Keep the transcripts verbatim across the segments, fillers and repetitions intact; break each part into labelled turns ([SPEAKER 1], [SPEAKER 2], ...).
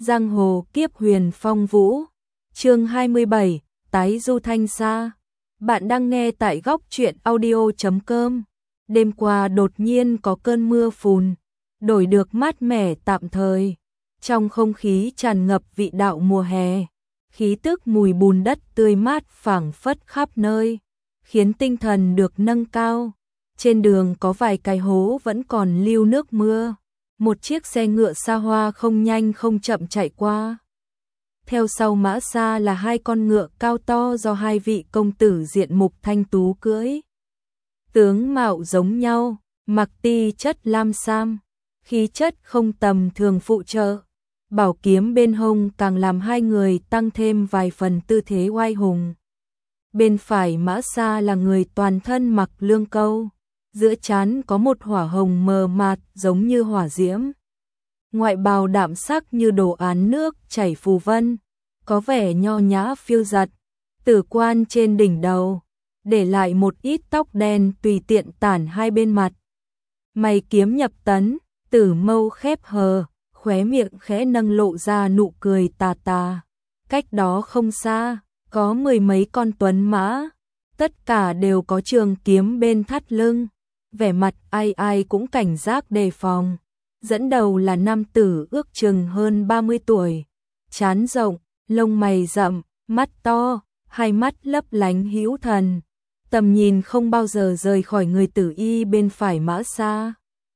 [SPEAKER 1] Giang hồ kiếp huyền phong vũ. Chương hai mươi bảy, tái du thanh sa. Bạn đang nghe tại góc truyện audio chấm com. Đêm qua đột nhiên có cơn mưa phùn, đổi được mát mẻ tạm thời. Trong không khí tràn ngập vị đạo mùa hè, khí tức mùi bùn đất tươi mát phảng phất khắp nơi, khiến tinh thần được nâng cao. Trên đường có vài cái hố vẫn còn lưu nước mưa. Một chiếc xe ngựa xa hoa không nhanh không chậm chạy qua. Theo sau mã xa là hai con ngựa cao to do hai vị công tử diện mục thanh tú cưỡi. Tướng mạo giống nhau, mặc ti chất lam sam, khí chất không tầm thường phụ trợ. Bảo kiếm bên hông càng làm hai người tăng thêm vài phần tư thế oai hùng. Bên phải mã xa là người toàn thân mặc lương câu, giữa trán có một hỏa hồng mờ mạt giống như hỏa diễm. Ngoại bào đạm sắc như đồ án nước chảy phù vân, có vẻ nho nhã phiêu dật. Tử quan trên đỉnh đầu, để lại một ít tóc đen tùy tiện tản hai bên mặt. Mày kiếm nhập tấn, tử mâu khép hờ, khóe miệng khẽ nâng lộ ra nụ cười tà tà. Cách đó không xa, có mười mấy con tuấn mã, tất cả đều có trường kiếm bên thắt lưng, vẻ mặt ai ai cũng cảnh giác đề phòng. Dẫn đầu là nam tử ước chừng hơn ba mươi tuổi, trán rộng, lông mày rậm, mắt to, hai mắt lấp lánh hữu thần, tầm nhìn không bao giờ rời khỏi người tử y bên phải mã xa.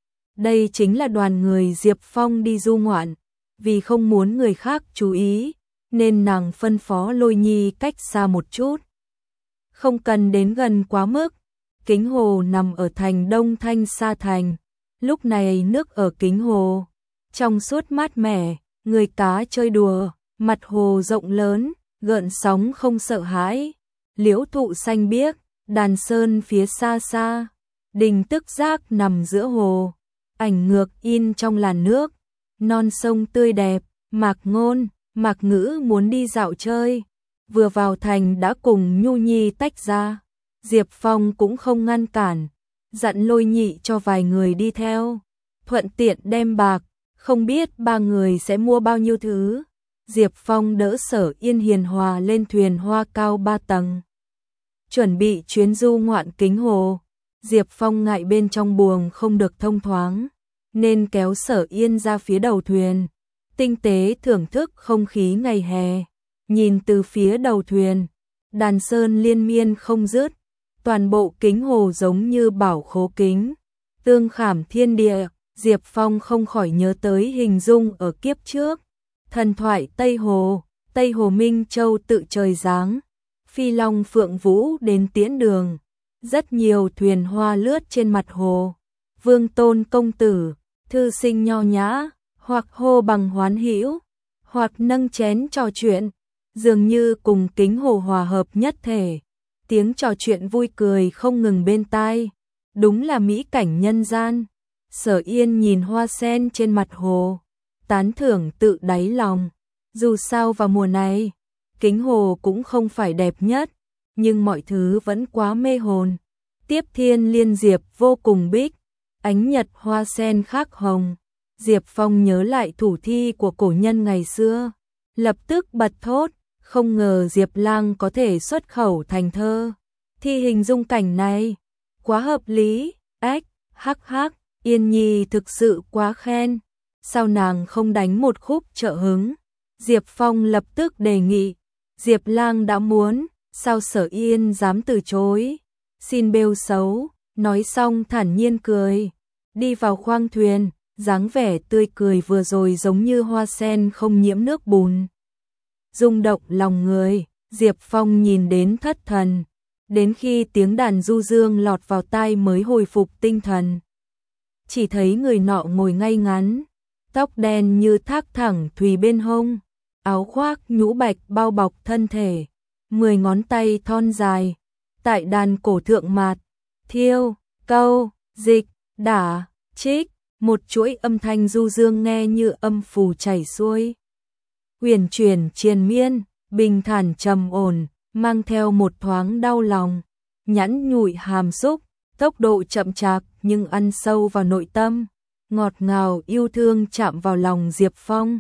[SPEAKER 1] Đây chính là đoàn người Diệp Phong đi du ngoạn, vì không muốn người khác chú ý, nên nàng phân phó Lôi Nhi cách xa một chút. Không cần đến gần quá mức. Kính hồ nằm ở thành Đông Thanh Sa Thành. Lúc này nước ở kính hồ trong suốt mát mẻ, người cá chơi đùa, mặt hồ rộng lớn, gợn sóng không sợ hãi. Liễu thụ xanh biếc, đàn sơn phía xa xa, đình tức giác nằm giữa hồ, ảnh ngược in trong làn nước. Non sông tươi đẹp, Mạc Ngôn, Mạc Ngữ muốn đi dạo chơi, vừa vào thành đã cùng Nhu Nhi tách ra. Diệp Phong cũng không ngăn cản, dặn Lôi Nhị cho vài người đi theo, thuận tiện đem bạc, không biết ba người sẽ mua bao nhiêu thứ. Diệp Phong đỡ Sở Yên hiền hòa lên thuyền hoa cao ba tầng, chuẩn bị chuyến du ngoạn kính hồ. Diệp Phong ngại bên trong buồng không được thông thoáng, nên kéo Sở Yên ra phía đầu thuyền, tinh tế thưởng thức không khí ngày hè. Nhìn từ phía đầu thuyền, đàn sơn liên miên không dứt, toàn bộ kính hồ giống như bảo khố kính, tương khảm thiên địa. Diệp Phong không khỏi nhớ tới hình dung ở kiếp trước, thần thoại Tây Hồ, Tây Hồ Minh Châu tự trời giáng, phi long phượng vũ đến tiễn đường, rất nhiều thuyền hoa lướt trên mặt hồ. Vương tôn công tử, thư sinh nho nhã, hoặc hô bằng hoán hữu, hoặc nâng chén trò chuyện, dường như cùng kính hồ hòa hợp nhất thể. Tiếng trò chuyện vui cười không ngừng bên tai, đúng là mỹ cảnh nhân gian. Sở Yên nhìn hoa sen trên mặt hồ, tán thưởng tự đáy lòng. Dù sao vào mùa này, kính hồ cũng không phải đẹp nhất, nhưng mọi thứ vẫn quá mê hồn. Tiếp thiên liên diệp vô cùng bích, ánh nhật hoa sen khác hồng. Diệp Phong nhớ lại thủ thi của cổ nhân ngày xưa, lập tức bật thốt. Không ngờ Diệp Lang có thể xuất khẩu thành thơ. Thi hình dung cảnh này, quá hợp lý. Ách, hắc hắc, Yên Nhi thực sự quá khen. Sao nàng không đánh một khúc trợ hứng? Diệp Phong lập tức đề nghị. Diệp Lang đã muốn, sao Sở Yên dám từ chối? Xin bêu xấu, nói xong thản nhiên cười. Đi vào khoang thuyền, dáng vẻ tươi cười vừa rồi giống như hoa sen không nhiễm nước bùn, rung động lòng người. Diệp Phong nhìn đến thất thần, đến khi tiếng đàn du dương lọt vào tai mới hồi phục tinh thần. Chỉ thấy người nọ ngồi ngay ngắn, tóc đen như thác thẳng thùy bên hông, áo khoác nhũ bạch bao bọc thân thể, mười ngón tay thon dài, tại đàn cổ thượng mạt, thiêu, câu, dịch, đả, trích, một chuỗi âm thanh du dương nghe như âm phù chảy xuôi. Huyền chuyển triền miên, bình thản trầm ổn, mang theo một thoáng đau lòng, nhẵn nhụi hàm xúc, tốc độ chậm chạp nhưng ăn sâu vào nội tâm, ngọt ngào yêu thương chạm vào lòng Diệp Phong.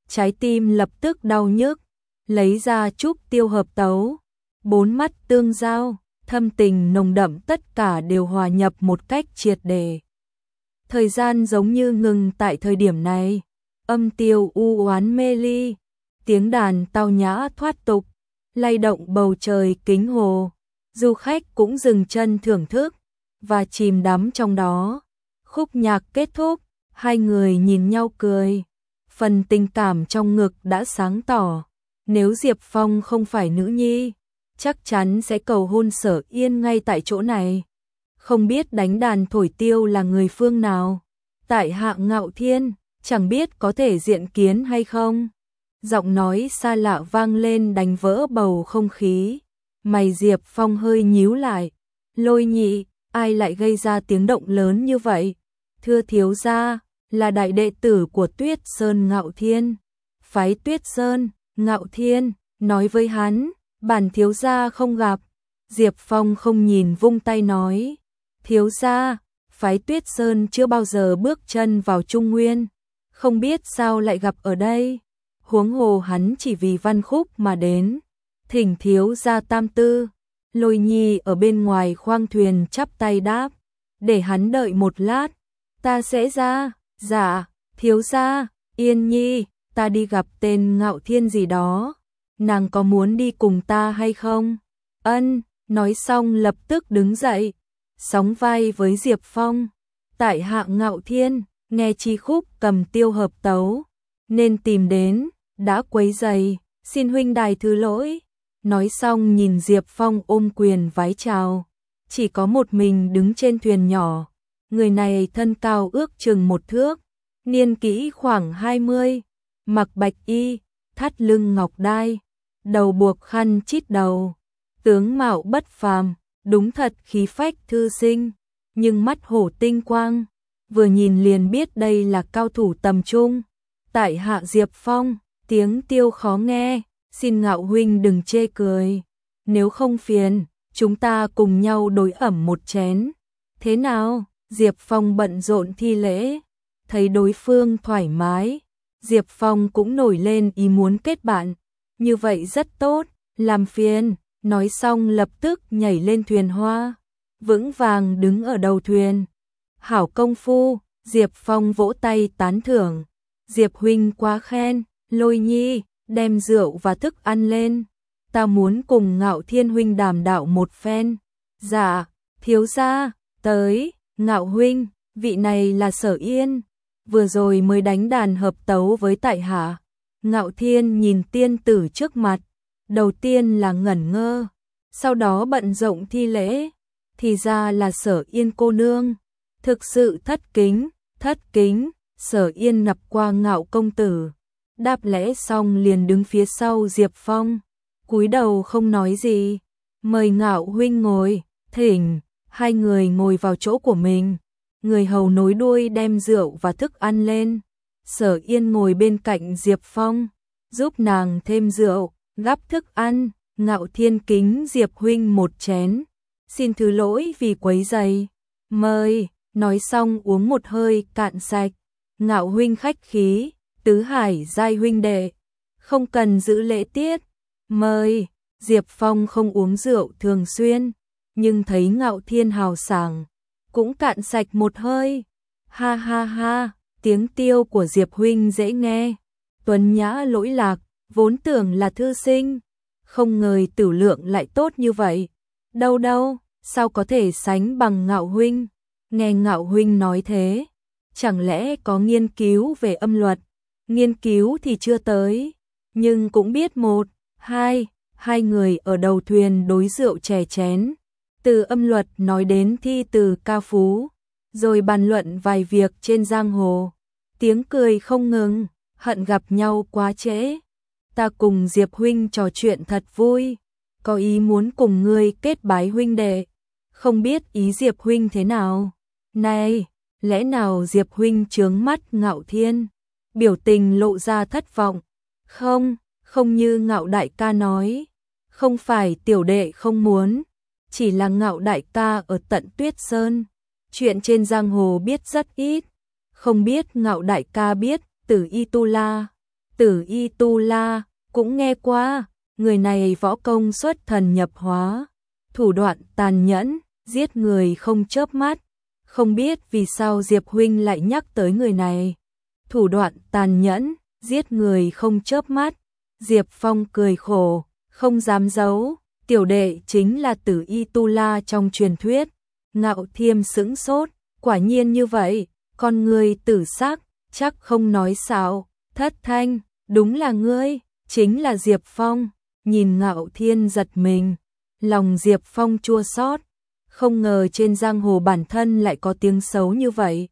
[SPEAKER 1] trái tim lập tức đau nhức, lấy ra trúc tiêu hợp tấu, bốn mắt tương giao, thâm tình nồng đậm tất cả đều hòa nhập một cách triệt để. Thời gian giống như ngừng tại thời điểm này, âm tiêu u oán mê ly, tiếng đàn tao nhã thoát tục, lay động bầu trời kính hồ, du khách cũng dừng chân thưởng thức và chìm đắm trong đó. Khúc nhạc kết thúc, hai người nhìn nhau cười, phần tình cảm trong ngực đã sáng tỏ, nếu Diệp Phong không phải nữ nhi, chắc chắn sẽ cầu hôn Sở Yên ngay tại chỗ này. Không biết đánh đàn thổi tiêu là người phương nào, tại Hạ Ngạo Thiên, chẳng biết có thể diện kiến hay không. Giọng nói xa lạ vang lên đánh vỡ bầu không khí, mày Diệp Phong hơi nhíu lại, Lôi Nhị, ai lại gây ra tiếng động lớn như vậy? Thưa thiếu gia, là đại đệ tử của Tuyết Sơn Ngạo Thiên. Phái Tuyết Sơn, Ngạo Thiên, nói với hắn, bản thiếu gia không gặp. Diệp Phong không nhìn vung tay nói, thiếu gia, phái Tuyết Sơn chưa bao giờ bước chân vào Trung Nguyên, không biết sao lại gặp ở đây. Huống hồ hắn chỉ vì văn khúc mà đến, thỉnh thiếu gia tam tư. Lôi Nhi ở bên ngoài khoang thuyền chắp tay đáp, để hắn đợi một lát, ta sẽ ra. Dạ, thiếu gia. Yên Nhi, ta đi gặp tên Ngạo Thiên gì đó, nàng có muốn đi cùng ta hay không? Ân, nói xong lập tức đứng dậy, sóng vai với Diệp Phong. Tại Hạ Ngạo Thiên, nghe chi khúc cầm tiêu hợp tấu, nên tìm đến, đã quấy rầy, xin huynh đài thứ lỗi. Nói xong nhìn Diệp Phong ôm quyền vái chào, chỉ có một mình đứng trên thuyền nhỏ. Người này thân cao ước chừng một thước, niên kỷ khoảng hai mươi, mặc bạch y, thắt lưng ngọc đai, đầu buộc khăn chít đầu, tướng mạo bất phàm, đúng thật khí phách thư sinh, nhưng mắt hổ tinh quang, vừa nhìn liền biết đây là cao thủ tầm trung. Tại Hạ Diệp Phong, tiếng tiêu khó nghe, xin Ngạo huynh đừng chê cười, nếu không phiền, chúng ta cùng nhau đối ẩm một chén. Thế nào? Diệp Phong bận rộn thi lễ, thấy đối phương thoải mái, Diệp Phong cũng nổi lên ý muốn kết bạn, như vậy rất tốt, làm phiền. Nói xong lập tức nhảy lên thuyền hoa, vững vàng đứng ở đầu thuyền. Hảo công phu, Diệp Phong vỗ tay tán thưởng, Diệp huynh quá khen. Lôi Nhi, đem rượu và thức ăn lên, ta muốn cùng Ngạo Thiên huynh đàm đạo một phen. Dạ, thiếu gia, tới. Ngạo huynh, vị này là Sở Yên, vừa rồi mới đánh đàn hợp tấu với tại hạ. Ngạo Thiên nhìn tiên tử trước mặt, đầu tiên là ngẩn ngơ, sau đó bận rộn thi lễ, thì ra là Sở Yên cô nương, thực sự thất kính, thất kính. Sở Yên nập qua Ngạo công tử, đáp lễ xong liền đứng phía sau Diệp Phong, cúi đầu không nói gì. Mời Ngạo huynh ngồi, thỉnh. Hai người ngồi vào chỗ của mình, người hầu nối đuôi đem rượu và thức ăn lên. Sở Yên ngồi bên cạnh Diệp Phong, giúp nàng thêm rượu, gắp thức ăn. Ngạo Thiên kính Diệp huynh một chén, xin thứ lỗi vì quấy rầy. Mời. Nói xong uống một hơi cạn sạch. Ngạo huynh khách khí, tứ hải giai huynh đệ, không cần giữ lễ tiết. Mời. Diệp Phong không uống rượu thường xuyên, nhưng thấy Ngạo Thiên hào sảng, cũng cạn sạch một hơi. Ha ha ha, tiếng tiêu của Diệp huynh dễ nghe, tuấn nhã lỗi lạc, vốn tưởng là thư sinh, không ngờ tử lượng lại tốt như vậy. Đâu đâu, sao có thể sánh bằng Ngạo huynh? Nghe Ngạo huynh nói thế, chẳng lẽ có nghiên cứu về âm luật? Nghiên cứu thì chưa tới, nhưng cũng biết một, hai. Hai người ở đầu thuyền đối rượu chè chén, từ âm luật nói đến thi từ ca phú, rồi bàn luận vài việc trên giang hồ. Tiếng cười không ngừng, hận gặp nhau quá trễ. Ta cùng Diệp huynh trò chuyện thật vui, có ý muốn cùng ngươi kết bái huynh đệ, không biết ý Diệp huynh thế nào? Này, lẽ nào Diệp huynh chướng mắt Ngạo Thiên? Biểu tình lộ ra thất vọng. Không, không như Ngạo đại ca nói, không phải tiểu đệ không muốn, chỉ là Ngạo đại ca ở tận Tuyết Sơn, chuyện trên giang hồ biết rất ít, không biết Ngạo đại ca biết Tử Y Tu La, Tử Y Tu La, cũng nghe qua, người này võ công xuất thần nhập hóa, thủ đoạn tàn nhẫn, giết người không chớp mắt. Không biết vì sao Diệp huynh lại nhắc tới người này. Thủ đoạn tàn nhẫn, giết người không chớp mắt. Diệp Phong cười khổ, không dám giấu, tiểu đệ chính là Tử Y Tu La trong truyền thuyết. Ngạo Thiêm sững sốt, quả nhiên như vậy, con người tử sắc, chắc không nói xạo. Thất Thanh, đúng là ngươi, chính là Diệp Phong. Nhìn Ngạo Thiên giật mình, lòng Diệp Phong chua xót, không ngờ trên giang hồ bản thân lại có tiếng xấu như vậy.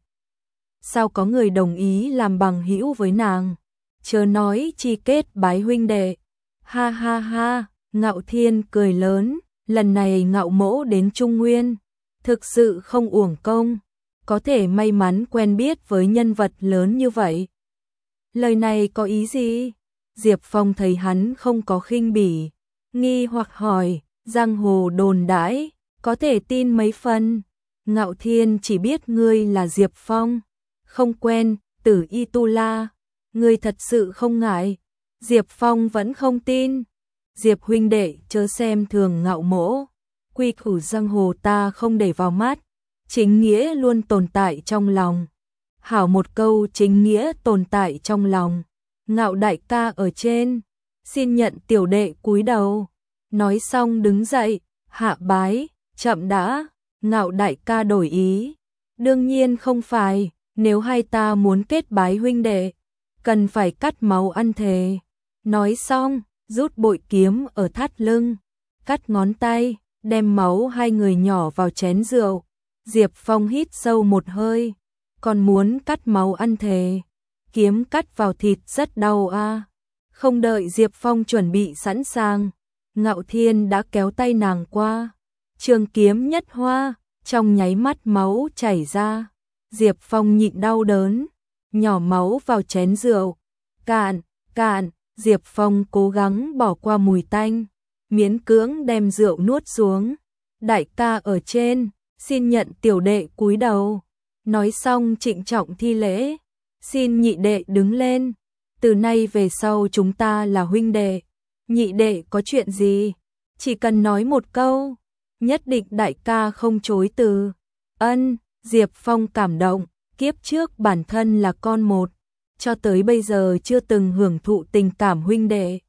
[SPEAKER 1] Sao có người đồng ý làm bằng hữu với nàng? Chớ nói chi kết bái huynh đệ. Ha ha ha, Ngạo Thiên cười lớn, lần này Ngạo mỗ đến Trung Nguyên, thực sự không uổng công, có thể may mắn quen biết với nhân vật lớn như vậy. Lời này có ý gì? Diệp Phong thấy hắn không có khinh bỉ, nghi hoặc hỏi, giang hồ đồn đãi, có thể tin mấy phần. Ngạo Thiên chỉ biết ngươi là Diệp Phong, không quen, Tử Y Tu La, ngươi thật sự không ngại. Diệp Phong vẫn không tin. Diệp huynh đệ chớ xem thường Ngạo mỗ, quy củ giang hồ ta không để vào mắt, chính nghĩa luôn tồn tại trong lòng. Hảo một câu chính nghĩa tồn tại trong lòng. Ngạo đại ca ở trên, xin nhận tiểu đệ cúi đầu. Nói xong đứng dậy, hạ bái, chậm đã. Ngạo đại ca đổi ý, đương nhiên không phải, nếu hai ta muốn kết bái huynh đệ, cần phải cắt máu ăn thề. Nói xong, rút bội kiếm ở thắt lưng, cắt ngón tay, đem máu hai người nhỏ vào chén rượu. Diệp Phong hít sâu một hơi, còn muốn cắt máu ăn thề, kiếm cắt vào thịt rất đau a. À. Không đợi Diệp Phong chuẩn bị sẵn sàng, Ngạo Thiên đã kéo tay nàng qua, trường kiếm nhất hoa, trong nháy mắt máu chảy ra. Diệp Phong nhịn đau đớn, nhỏ máu vào chén rượu, cạn, cạn. Diệp Phong cố gắng bỏ qua mùi tanh, miễn cưỡng đem rượu nuốt xuống. Đại ca ở trên, xin nhận tiểu đệ cúi đầu. Nói xong trịnh trọng thi lễ, xin nhị đệ đứng lên, từ nay về sau chúng ta là huynh đệ. Nhị đệ có chuyện gì, chỉ cần nói một câu, nhất định đại ca không chối từ. Ân, Diệp Phong cảm động, kiếp trước bản thân là con một, cho tới bây giờ chưa từng hưởng thụ tình cảm huynh đệ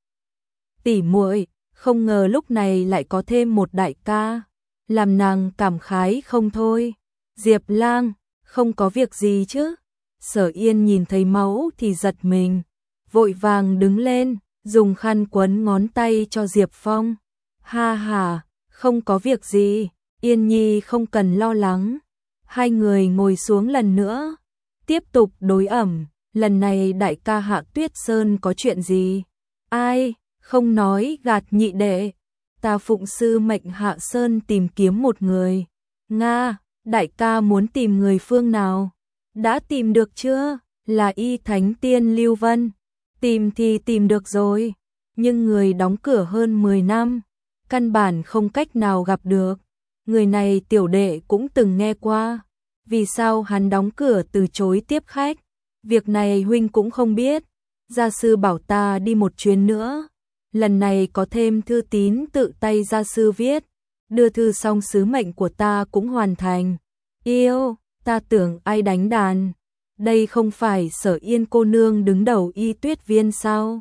[SPEAKER 1] tỷ muội, không ngờ lúc này lại có thêm một đại ca, làm nàng cảm khái không thôi. Diệp Lang, không có việc gì chứ? Sở Yên nhìn thấy máu thì giật mình, vội vàng đứng lên, dùng khăn quấn ngón tay cho Diệp Phong. Ha ha, không có việc gì, Yên Nhi không cần lo lắng. Hai người ngồi xuống lần nữa, tiếp tục đối ẩm. Lần này đại ca Hạ Tuyết Sơn có chuyện gì? Ai, không nói gạt nhị đệ. Ta phụng sư mệnh Hạ Sơn tìm kiếm một người. Nga, đại ca muốn tìm người phương nào? Đã tìm được chưa? Là Y Thánh Tiên Lưu Vân. Tìm thì tìm được rồi, nhưng người đóng cửa hơn mười năm, căn bản không cách nào gặp được. Người này tiểu đệ cũng từng nghe qua. Vì sao hắn đóng cửa từ chối tiếp khách? Việc này huynh cũng không biết. Gia sư bảo ta đi một chuyến nữa. Lần này có thêm thư tín tự tay gia sư viết. Đưa thư xong sứ mệnh của ta cũng hoàn thành. Yêu, ta tưởng ai đánh đàn. Đây không phải Sở Yên cô nương đứng đầu Y Tuyết Viên sao?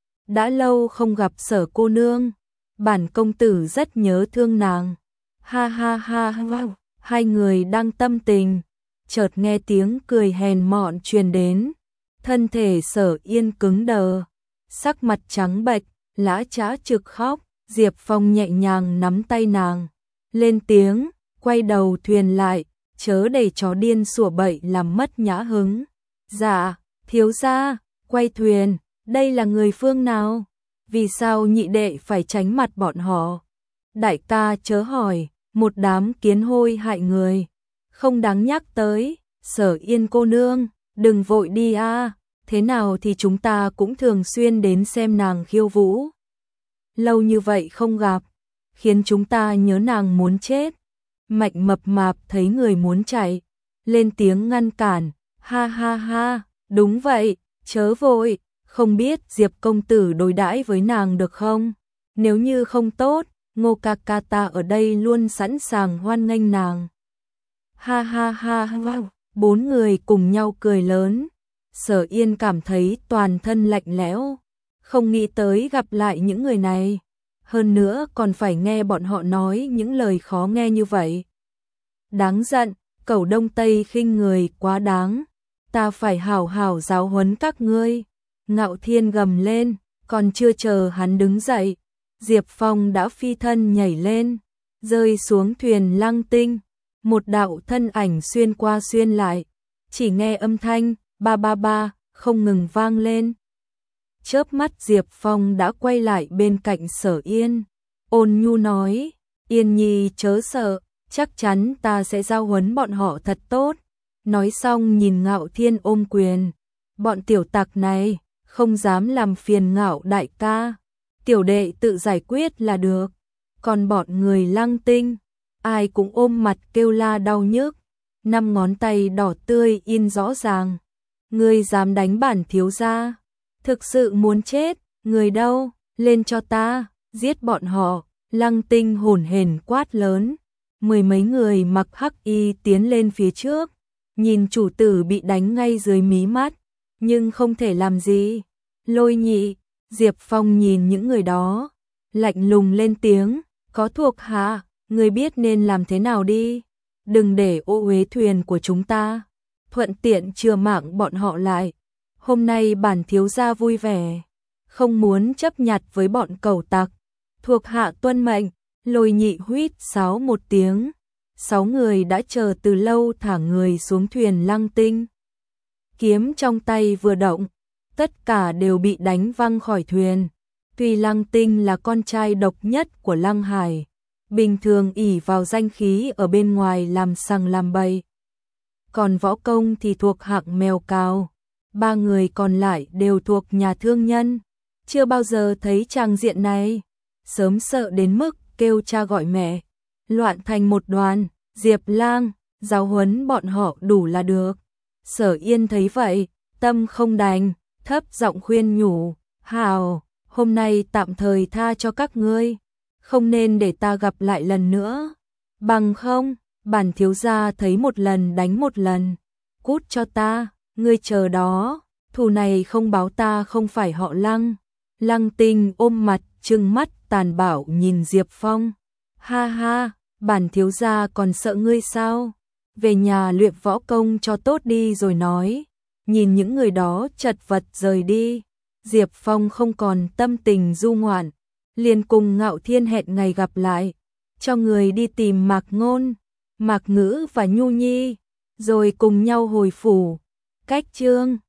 [SPEAKER 1] Đã lâu không gặp Sở cô nương, bản công tử rất nhớ thương nàng. Ha ha ha ha, hai người đang tâm tình, chợt nghe tiếng cười hèn mọn truyền đến. Thân thể Sở Yên cứng đờ, sắc mặt trắng bệch, lã chã trực khóc. Diệp Phong nhẹ nhàng nắm tay nàng, lên tiếng, quay đầu thuyền lại, chớ để chó điên sủa bậy làm mất nhã hứng. Dạ, thiếu gia, quay thuyền, đây là người phương nào? Vì sao nhị đệ phải tránh mặt bọn họ? Đại ca chớ hỏi, một đám kiến hôi hại người, không đáng nhắc tới. Sở Yên cô nương, đừng vội đi a, thế nào thì chúng ta cũng thường xuyên đến xem nàng khiêu vũ. Lâu như vậy không gặp, khiến chúng ta nhớ nàng muốn chết. Mạnh mập mạp thấy người muốn chạy, lên tiếng ngăn cản. Ha ha ha, đúng vậy, chớ vội, không biết Diệp công tử đối đãi với nàng được không? Nếu như không tốt, Ngô ca ca ta ở đây luôn sẵn sàng hoan nghênh nàng. Ha ha ha ha, bốn người cùng nhau cười lớn. Sở Yên cảm thấy toàn thân lạnh lẽo, không nghĩ tới gặp lại những người này, hơn nữa còn phải nghe bọn họ nói những lời khó nghe như vậy. Đáng giận, Cẩu Đông Tây khinh người quá đáng, ta phải hảo hảo giáo huấn các ngươi. Ngạo Thiên gầm lên, còn chưa chờ hắn đứng dậy, Diệp Phong đã phi thân nhảy lên, rơi xuống thuyền Lăng Tinh, một đạo thân ảnh xuyên qua xuyên lại, chỉ nghe âm thanh ba ba ba không ngừng vang lên. Chớp mắt Diệp Phong đã quay lại bên cạnh Sở Yên, ôn nhu nói, Yên Nhi chớ sợ, chắc chắn ta sẽ giao huấn bọn họ thật tốt. Nói xong nhìn Ngạo Thiên ôm quyền, bọn tiểu tặc này không dám làm phiền Ngạo đại ca, tiểu đệ tự giải quyết là được. Còn bọn người Lăng Tinh, ai cũng ôm mặt kêu la đau nhức, năm ngón tay đỏ tươi in rõ ràng. Ngươi dám đánh bản thiếu gia, thực sự muốn chết, người đâu, lên cho ta, giết bọn họ. Lăng Tinh hổn hển quát lớn, mười mấy người mặc hắc y tiến lên phía trước, nhìn chủ tử bị đánh ngay dưới mí mắt, nhưng không thể làm gì. Lôi Nhị, Diệp Phong nhìn những người đó, lạnh lùng lên tiếng, có thuộc hạ, người biết nên làm thế nào đi, đừng để ô uế thuyền của chúng ta, thuận tiện chừa mạng bọn họ lại. Hôm nay bản thiếu gia vui vẻ, không muốn chấp nhặt với bọn cẩu tặc, thuộc hạ tuân mệnh. Lôi Nhị huýt sáo một tiếng, sáu người đã chờ từ lâu thả người xuống thuyền Lăng Tinh. Kiếm trong tay vừa động, tất cả đều bị đánh văng khỏi thuyền. Tuy Lăng Tinh là con trai độc nhất của Lăng Hải, bình thường ỷ vào danh khí ở bên ngoài làm sằng làm bậy, còn võ công thì thuộc hạng mèo cào. Ba người còn lại đều thuộc nhà thương nhân, chưa bao giờ thấy tràng diện này, sớm sợ đến mức kêu cha gọi mẹ, loạn thành một đoàn. Diệp Lang, giáo huấn bọn họ đủ là được. Sở Yên thấy vậy, tâm không đành, thấp giọng khuyên nhủ, hào, hôm nay tạm thời tha cho các ngươi, không nên để ta gặp lại lần nữa, bằng không, bản thiếu gia thấy một lần đánh một lần, cút cho ta, ngươi chờ đó, thù này không báo ta không phải họ Lăng. Lăng Tinh ôm mặt, trừng mắt tàn bạo nhìn Diệp Phong, ha ha, bản thiếu gia còn sợ ngươi sao, về nhà luyện võ công cho tốt đi rồi nói. Nhìn những người đó chật vật rời đi, Diệp Phong không còn tâm tình du ngoạn, liền cùng Ngạo Thiên hẹn ngày gặp lại, cho người đi tìm Mạc Ngôn, Mạc Ngữ và Nhu Nhi, rồi cùng nhau hồi phủ. Cách chương